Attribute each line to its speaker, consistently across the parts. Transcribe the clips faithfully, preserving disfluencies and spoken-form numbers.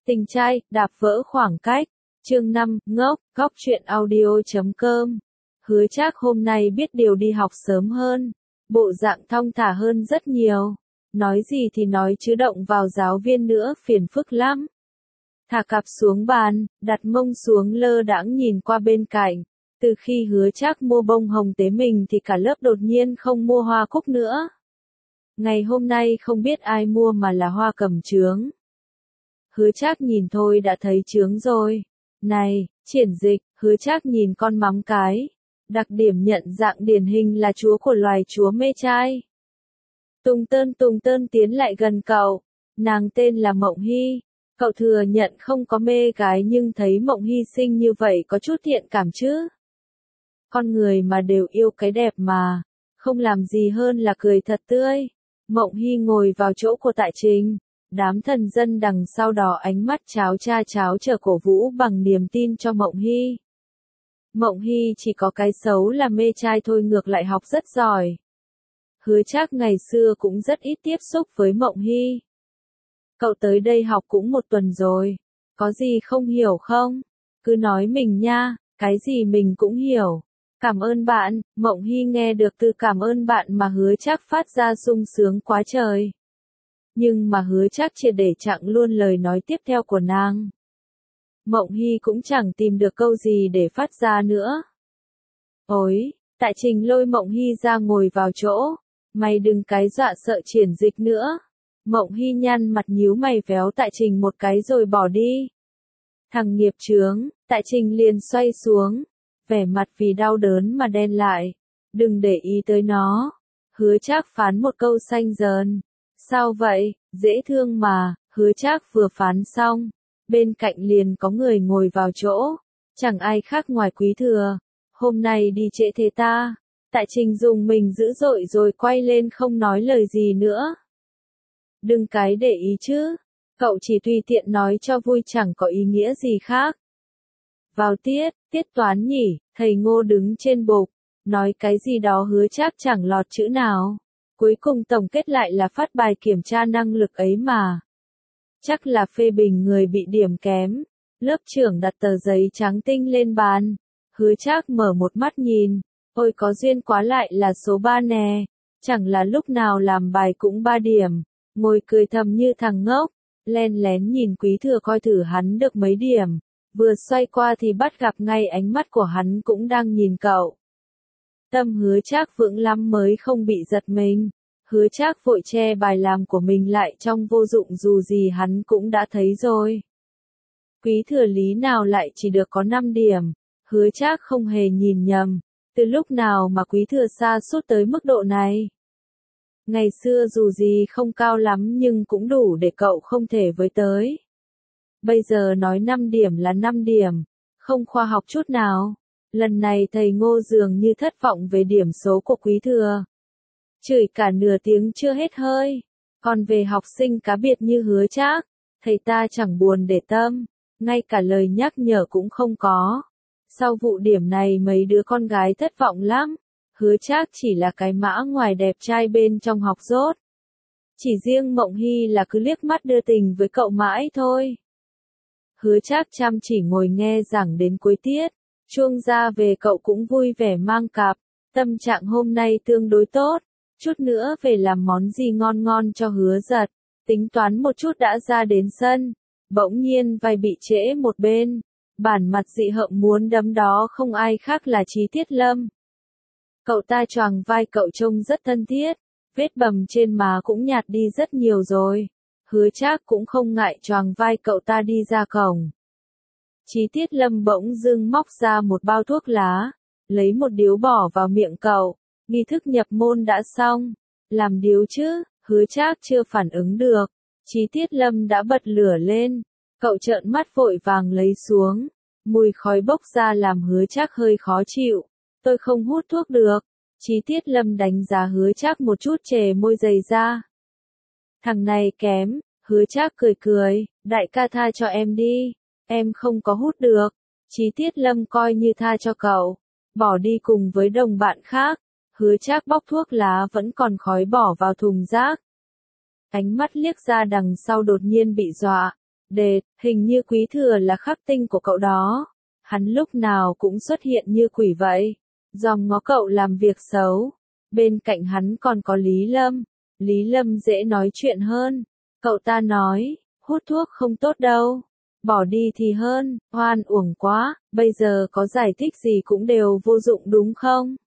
Speaker 1: Tình trai, đạp vỡ khoảng cách. Chương năm, ngốc, góc truyện audio chấm com. Hứa Trác hôm nay biết điều đi học sớm hơn, bộ dạng thong thả hơn rất nhiều. Nói gì thì nói chứ động vào giáo viên nữa phiền phức lắm. Thả cặp xuống bàn, đặt mông xuống lơ đãng nhìn qua bên cạnh. Từ khi Hứa Trác mua bông hồng tế mình thì cả lớp đột nhiên không mua hoa cúc nữa. Ngày hôm nay không biết ai mua mà là hoa cẩm chướng. Hứa Trác nhìn thôi đã thấy chướng rồi. Này, triển dịch, Hứa Trác nhìn con mắm cái. Đặc điểm nhận dạng điển hình là chúa của loài chúa mê trai. Tùng Tơn Tùng Tơn tiến lại gần cậu. Nàng tên là Mộng Hy. Cậu thừa nhận không có mê gái nhưng thấy Mộng Hy xinh như vậy có chút thiện cảm chứ. Con người mà đều yêu cái đẹp mà. Không làm gì hơn là cười thật tươi. Mộng Hy ngồi vào chỗ của Tại Trình. Đám thần dân đằng sau đỏ ánh mắt cháo cha cháo chờ cổ vũ bằng niềm tin cho Mộng Hy. Mộng Hy chỉ có cái xấu là mê trai thôi, ngược lại học rất giỏi. Hứa Trác ngày xưa cũng rất ít tiếp xúc với Mộng Hy. Cậu tới đây học cũng một tuần rồi, có gì không hiểu không? Cứ nói mình nha, cái gì mình cũng hiểu. Cảm ơn bạn. Mộng Hy nghe được từ cảm ơn bạn mà Hứa Trác phát ra sung sướng quá trời. Nhưng mà Hứa Trác triệt để chặn luôn lời nói tiếp theo của nàng. Mộng Hy cũng chẳng tìm được câu gì để phát ra nữa. Ôi, Tại Trình lôi Mộng Hy ra ngồi vào chỗ. Mày đừng cái dọa sợ triển dịch nữa. Mộng Hy nhăn mặt nhíu mày véo Tại Trình một cái rồi bỏ đi. Thằng nghiệp chướng. Tại Trình liền xoay xuống. Vẻ mặt vì đau đớn mà đen lại. Đừng để ý tới nó. Hứa Trác phán một câu xanh dờn. Sao vậy, dễ thương mà. Hứa Trác vừa phán xong. Bên cạnh liền có người ngồi vào chỗ. Chẳng ai khác ngoài Quý Thừa. Hôm nay đi trễ thế ta. Tại Trình dùng mình dữ dội rồi quay lên không nói lời gì nữa. Đừng cái để ý chứ. Cậu chỉ tùy tiện nói cho vui, chẳng có ý nghĩa gì khác. Vào tiết, tiết toán nhỉ, thầy Ngô đứng trên bục. Nói cái gì đó Hứa Trác chẳng lọt chữ nào. Cuối cùng tổng kết lại là phát bài kiểm tra năng lực ấy mà. Chắc là phê bình người bị điểm kém. Lớp trưởng đặt tờ giấy trắng tinh lên bàn. Hứa Trác mở một mắt nhìn. Ôi có duyên quá, lại là số ba nè. Chẳng là lúc nào làm bài cũng ba điểm. Ngồi cười thầm như thằng ngốc. Len lén nhìn Quý Thừa coi thử hắn được mấy điểm. Vừa xoay qua thì bắt gặp ngay ánh mắt của hắn cũng đang nhìn cậu. Tâm Hứa Trác vững lắm mới không bị giật mình. Hứa Trác vội che bài làm của mình lại trong vô dụng, dù gì hắn cũng đã thấy rồi. Quý Thừa lý nào lại chỉ được có năm điểm. Hứa Trác không hề nhìn nhầm. Từ lúc nào mà Quý Thừa sa sút tới mức độ này? Ngày xưa dù gì không cao lắm nhưng cũng đủ để cậu không thể với tới. Bây giờ nói năm điểm là năm điểm. Không khoa học chút nào. Lần này thầy Ngô dường như thất vọng về điểm số của Quý Thừa. Chửi cả nửa tiếng chưa hết hơi. Còn về học sinh cá biệt như Hứa Trác, thầy ta chẳng buồn để tâm. Ngay cả lời nhắc nhở cũng không có. Sau vụ điểm này mấy đứa con gái thất vọng lắm. Hứa Trác chỉ là cái mã ngoài đẹp trai bên trong học dốt. Chỉ riêng Mộng Hy là cứ liếc mắt đưa tình với cậu mãi thôi. Hứa Trác chăm chỉ ngồi nghe giảng đến cuối tiết. Chuông ra về cậu cũng vui vẻ mang cặp. Tâm trạng hôm nay tương đối tốt. Chút nữa về làm món gì ngon ngon cho Hứa Giật. Tính toán một chút đã ra đến sân. Bỗng nhiên vai bị trễ một bên. Bản mặt dị hợm muốn đấm đó không ai khác là Chí Tiết Lâm. Cậu ta choàng vai cậu trông rất thân thiết. Vết bầm trên má cũng nhạt đi rất nhiều rồi. Hứa Trác cũng không ngại choàng vai cậu ta đi ra cổng. Chí Tiết Lâm bỗng dưng móc ra một bao thuốc lá. Lấy một điếu bỏ vào miệng cậu. Nghi thức nhập môn đã xong. Làm điếu chứ. Hứa Trác chưa phản ứng được. Chí Tiết Lâm đã bật lửa lên. Cậu trợn mắt vội vàng lấy xuống. Mùi khói bốc ra làm Hứa Trác hơi khó chịu. Tôi không hút thuốc được. Chí Tiết Lâm đánh giá Hứa Trác một chút, chề môi dày ra. Thằng này kém. Hứa Trác cười cười. Đại ca tha cho em đi. Em không có hút được. Chí Tiết Lâm coi như tha cho cậu. Bỏ đi cùng với đồng bạn khác. Hứa Trác bóc thuốc lá vẫn còn khói bỏ vào thùng rác. Ánh mắt liếc ra đằng sau đột nhiên bị dọa. Đệt, hình như Quý Thừa là khắc tinh của cậu đó. Hắn lúc nào cũng xuất hiện như quỷ vậy. Dòm ngó cậu làm việc xấu. Bên cạnh hắn còn có Lý Lâm. Lý Lâm dễ nói chuyện hơn. Cậu ta nói, hút thuốc không tốt đâu. Bỏ đi thì hơn, oan uổng quá, bây giờ có giải thích gì cũng đều vô dụng đúng không?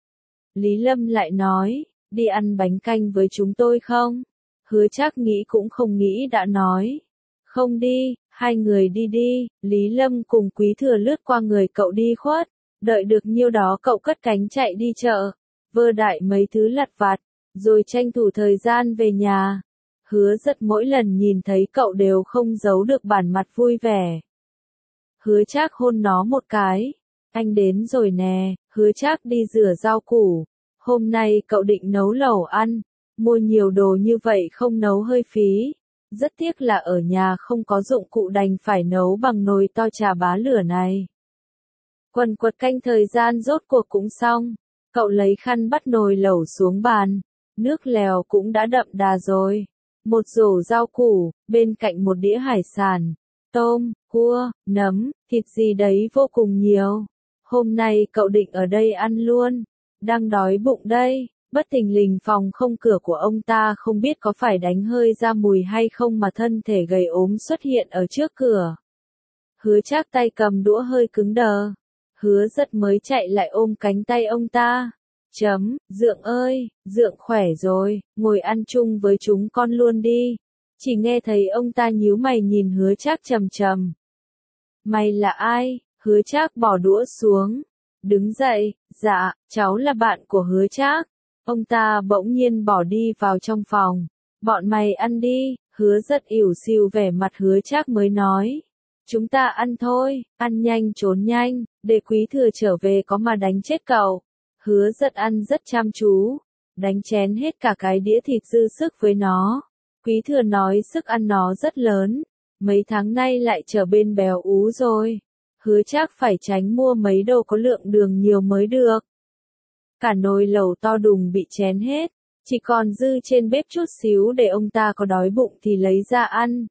Speaker 1: Lý Lâm lại nói, đi ăn bánh canh với chúng tôi không? Hứa Trác nghĩ cũng không nghĩ đã nói. Không đi, hai người đi đi, Lý Lâm cùng Quý Thừa lướt qua người cậu đi khuất. Đợi được nhiêu đó cậu cất cánh chạy đi chợ, vơ đại mấy thứ lặt vặt, rồi tranh thủ thời gian về nhà. Hứa Rất mỗi lần nhìn thấy cậu đều không giấu được bản mặt vui vẻ. Hứa Trác hôn nó một cái. Anh đến rồi nè, Hứa Trác đi rửa rau củ. Hôm nay cậu định nấu lẩu ăn. Mua nhiều đồ như vậy không nấu hơi phí. Rất tiếc là ở nhà không có dụng cụ đành phải nấu bằng nồi to chà bá lửa này. Quần quật canh thời gian rốt cuộc cũng xong. Cậu lấy khăn bắt nồi lẩu xuống bàn. Nước lèo cũng đã đậm đà rồi. Một rổ rau củ, bên cạnh một đĩa hải sản, tôm, cua, nấm, thịt gì đấy vô cùng nhiều. Hôm nay cậu định ở đây ăn luôn. Đang đói bụng đây. Bất thình lình phòng không cửa của ông ta không biết có phải đánh hơi ra mùi hay không mà thân thể gầy ốm xuất hiện ở trước cửa. Hứa Trác tay cầm đũa hơi cứng đờ. Hứa Rất mới chạy lại ôm cánh tay ông ta. Chấm, Dượng ơi, Dượng khỏe rồi, ngồi ăn chung với chúng con luôn đi. Chỉ nghe thấy ông ta nhíu mày nhìn Hứa Trác trầm trầm. Mày là ai? Hứa Trác bỏ đũa xuống. Đứng dậy, dạ, cháu là bạn của Hứa Trác. Ông ta bỗng nhiên bỏ đi vào trong phòng. Bọn mày ăn đi, Hứa Rất ỉu xìu vẻ mặt Hứa Trác mới nói. Chúng ta ăn thôi, ăn nhanh trốn nhanh, để Quý Thừa trở về có mà đánh chết cậu. Hứa Rất ăn rất chăm chú, đánh chén hết cả cái đĩa thịt dư sức với nó. Quý Thừa nói sức ăn nó rất lớn, mấy tháng nay lại trở bên béo ú rồi. Hứa Trác phải tránh mua mấy đồ có lượng đường nhiều mới được. Cả nồi lẩu to đùng bị chén hết, chỉ còn dư trên bếp chút xíu để ông ta có đói bụng thì lấy ra ăn.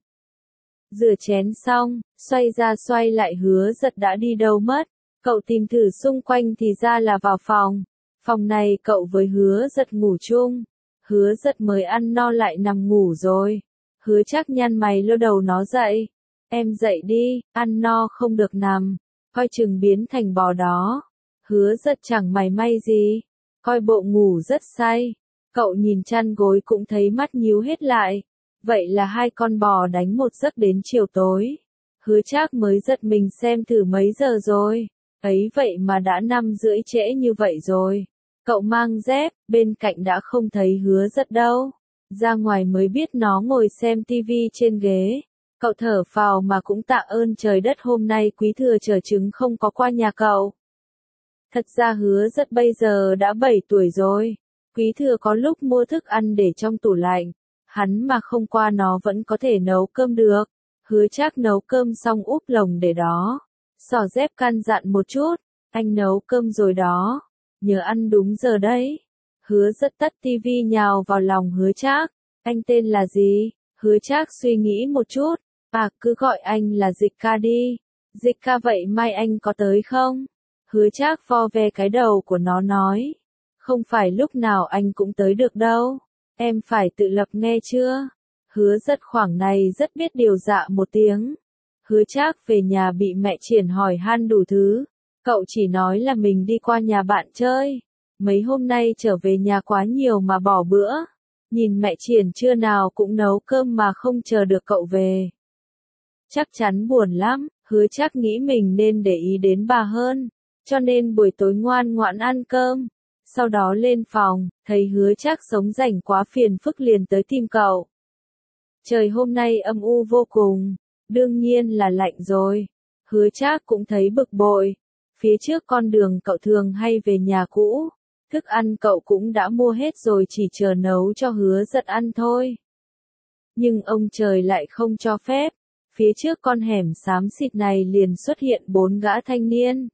Speaker 1: Rửa chén xong, xoay ra xoay lại Hứa Rất đã đi đâu mất. Cậu tìm thử xung quanh thì ra là vào phòng. Phòng này cậu với Hứa Rất ngủ chung. Hứa Rất mới ăn no lại nằm ngủ rồi. Hứa Trác nhăn mày lôi đầu nó dậy. Em dậy đi, ăn no không được nằm. Coi chừng biến thành bò đó. Hứa Rất chẳng mày may gì. Coi bộ ngủ rất say. Cậu nhìn chăn gối cũng thấy mắt nhíu hết lại. Vậy là hai con bò đánh một giấc đến chiều tối. Hứa Trác mới giật mình xem thử mấy giờ rồi. Ấy vậy mà đã năm rưỡi trễ như vậy rồi. Cậu mang dép, bên cạnh đã không thấy Hứa Rất đâu. Ra ngoài mới biết nó ngồi xem tivi trên ghế. Cậu thở phào mà cũng tạ ơn trời đất hôm nay Quý Thừa chở trứng không có qua nhà cậu. Thật ra Hứa Rất bây giờ đã bảy tuổi rồi. Quý Thừa có lúc mua thức ăn để trong tủ lạnh. Hắn mà không qua nó vẫn có thể nấu cơm được. Hứa Trác nấu cơm xong úp lồng để đó. Xỏ dép căn dặn một chút. Anh nấu cơm rồi đó. Nhớ ăn đúng giờ đấy. Hứa Rất tắt tivi nhào vào lòng Hứa Trác. Anh tên là gì? Hứa Trác suy nghĩ một chút. À, cứ gọi anh là Dịch Ca đi. Dịch Ca vậy mai anh có tới không? Hứa Trác vo ve cái đầu của nó nói. Không phải lúc nào anh cũng tới được đâu. Em phải tự lập nghe chưa? Hứa Rất khoảng này rất biết điều dạ một tiếng. Hứa Trác về nhà bị mẹ Triển hỏi han đủ thứ. Cậu chỉ nói là mình đi qua nhà bạn chơi. Mấy hôm nay trở về nhà quá nhiều mà bỏ bữa. Nhìn mẹ Triển trưa nào cũng nấu cơm mà không chờ được cậu về. Chắc chắn buồn lắm, Hứa Trác nghĩ mình nên để ý đến bà hơn. Cho nên buổi tối ngoan ngoãn ăn cơm. Sau đó lên phòng, thấy Hứa Trác sống rảnh quá phiền phức liền tới tìm cậu. Trời hôm nay âm u vô cùng, đương nhiên là lạnh rồi. Hứa Trác cũng thấy bực bội. Phía trước con đường cậu thường hay về nhà cũ, thức ăn cậu cũng đã mua hết rồi chỉ chờ nấu cho Hứa Rất ăn thôi. Nhưng ông trời lại không cho phép. Phía trước con hẻm xám xịt này liền xuất hiện bốn gã thanh niên.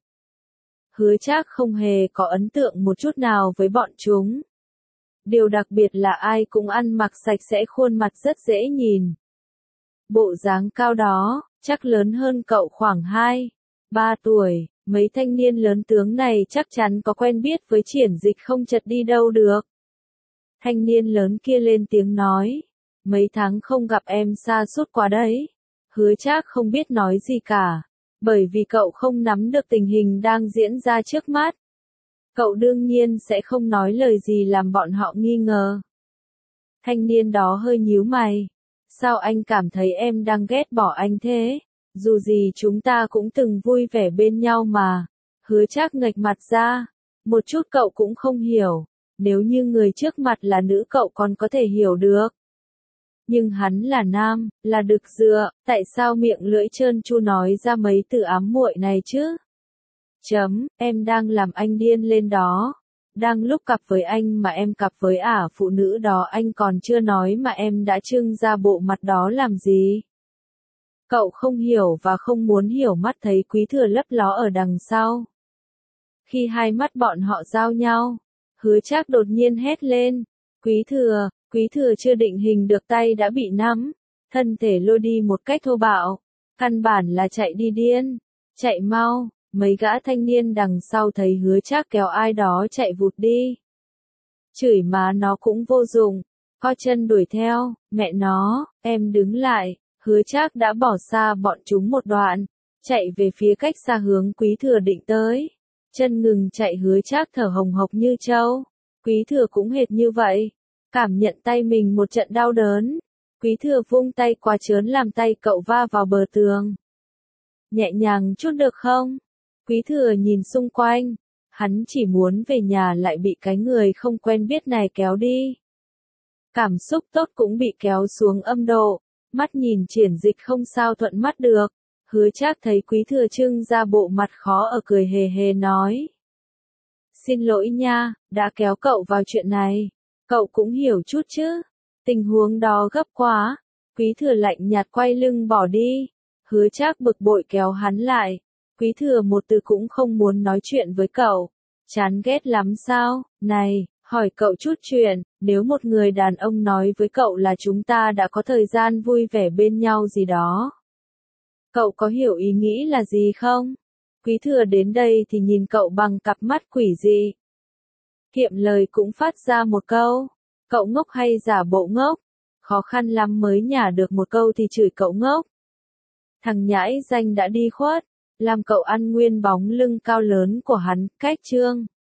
Speaker 1: Hứa Trác không hề có ấn tượng một chút nào với bọn chúng. Điều đặc biệt là ai cũng ăn mặc sạch sẽ khuôn mặt rất dễ nhìn. bộ dáng cao đó, chắc lớn hơn cậu khoảng hai, ba tuổi, mấy thanh niên lớn tướng này chắc chắn có quen biết với Triển Dịch không chật đi đâu được. Thanh niên lớn kia lên tiếng nói, mấy tháng không gặp em sa sút quá đấy. Hứa Trác không biết nói gì cả, bởi vì cậu không nắm được tình hình đang diễn ra trước mắt. Cậu đương nhiên sẽ không nói lời gì làm bọn họ nghi ngờ. Thanh niên đó hơi nhíu mày. Sao anh cảm thấy em đang ghét bỏ anh thế? Dù gì chúng ta cũng từng vui vẻ bên nhau mà. Hứa Trác nghệch mặt ra. Một chút cậu cũng không hiểu. Nếu như người trước mặt là nữ cậu còn có thể hiểu được. Nhưng hắn là nam, là đực dựa, tại sao miệng lưỡi trơn tru nói ra mấy từ ám muội này chứ? Chấm, em đang làm anh điên lên đó. Đang lúc cặp với anh mà em cặp với ả phụ nữ đó anh còn chưa nói mà em đã trưng ra bộ mặt đó làm gì? Cậu không hiểu và không muốn hiểu, mắt thấy Quý Thừa lấp ló ở đằng sau. Khi hai mắt bọn họ giao nhau, Hứa Trác đột nhiên hét lên. Quý Thừa, Quý Thừa chưa định hình được tay đã bị nắm, thân thể lôi đi một cách thô bạo. Căn bản là chạy đi điên. Chạy mau. Mấy gã thanh niên đằng sau thấy Hứa Trác kéo ai đó chạy vụt đi. Chửi má nó cũng vô dụng, co chân đuổi theo, mẹ nó, em đứng lại. Hứa Trác đã bỏ xa bọn chúng một đoạn, chạy về phía cách xa hướng Quý Thừa định tới. Chân ngừng chạy, Hứa Trác thở hồng hộc như trâu. Quý Thừa cũng hệt như vậy, cảm nhận tay mình một trận đau đớn. Quý Thừa vung tay qua trớn làm tay cậu va vào bờ tường. Nhẹ nhàng chút được không? Quý Thừa nhìn xung quanh, hắn chỉ muốn về nhà lại bị cái người không quen biết này kéo đi. Cảm xúc tốt cũng bị kéo xuống âm độ, mắt nhìn Triển Dịch không sao thuận mắt được. Hứa Trác thấy Quý Thừa trưng ra bộ mặt khó ở, cười hề hề nói. Xin lỗi nha, đã kéo cậu vào chuyện này, cậu cũng hiểu chút chứ, tình huống đó gấp quá. Quý Thừa lạnh nhạt quay lưng bỏ đi. Hứa Trác bực bội kéo hắn lại. Quý Thừa một từ cũng không muốn nói chuyện với cậu. Chán ghét lắm sao? Này, hỏi cậu chút chuyện, nếu một người đàn ông nói với cậu là chúng ta đã có thời gian vui vẻ bên nhau gì đó, cậu có hiểu ý nghĩ là gì không? Quý Thừa đến đây thì nhìn cậu bằng cặp mắt quỷ dị. Kiệm lời cũng phát ra một câu. Cậu ngốc hay giả bộ ngốc? Khó khăn lắm mới nhả được một câu thì chửi cậu ngốc. Thằng nhãi danh đã đi khuất, làm cậu ăn nguyên bóng lưng cao lớn của hắn. Cách chương